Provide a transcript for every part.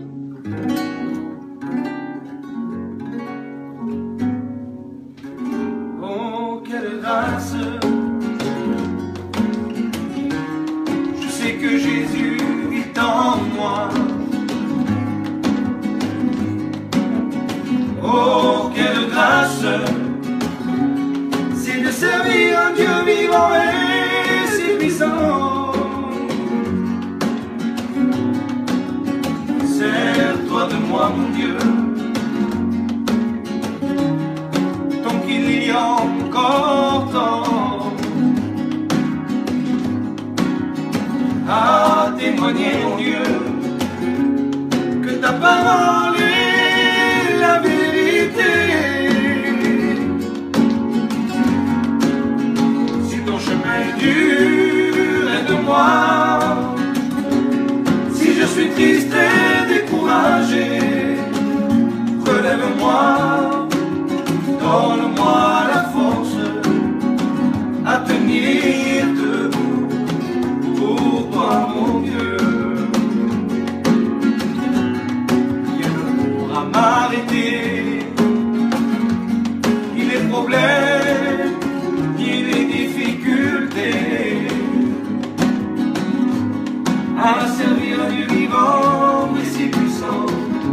Oh, quelle grâce! Je sais que Jésus vit en moi. Oh, quelle grâce! C'est de servir un Dieu vivant et si puissant. Sers-toi de moi, mon Dieu, tant qu'il y a encore temps à témoigner, mon Dieu, que ta parole est la vérité. Si ton chemin est dur, aide-moi. Si je suis triste et découragé, relève-moi, donne-moi la force à tenir debout pour toi, mon Dieu. Rien ne pourra m'arrêter, ni les problèmes, ni les difficultés, à servir un Dieu vivant et si puissant,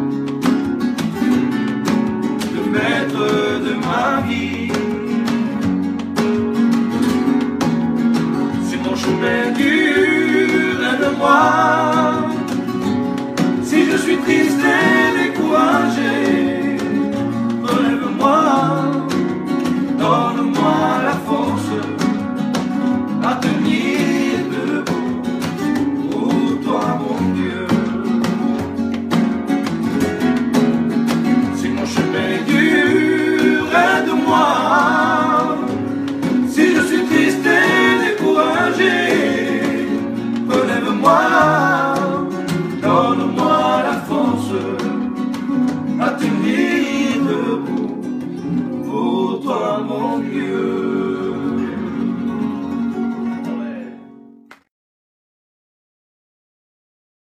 le maître de ma vie. Si mon chemin dur, aide-moi. Si je suis triste et découragé, relève-moi, donne-moi la force à tenir debout pour toi, mon Dieu. Si mon chemin est dur, aide-moi. Si je suis triste et découragé, relève-moi, donne-moi la force